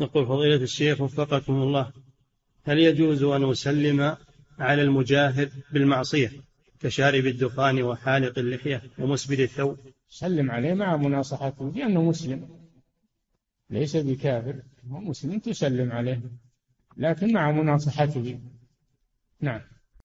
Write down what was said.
نقول فضيلة الشيخ وفقكم الله، هل يجوز أن أسلم على المجاهر بالمعصية كشارب الدخان وحالق اللحية ومسبل الثوب؟ سلم عليه مع مناصحته لأنه مسلم، ليس بكافر، هو مسلم تسلم عليه لكن مع مناصحته. نعم.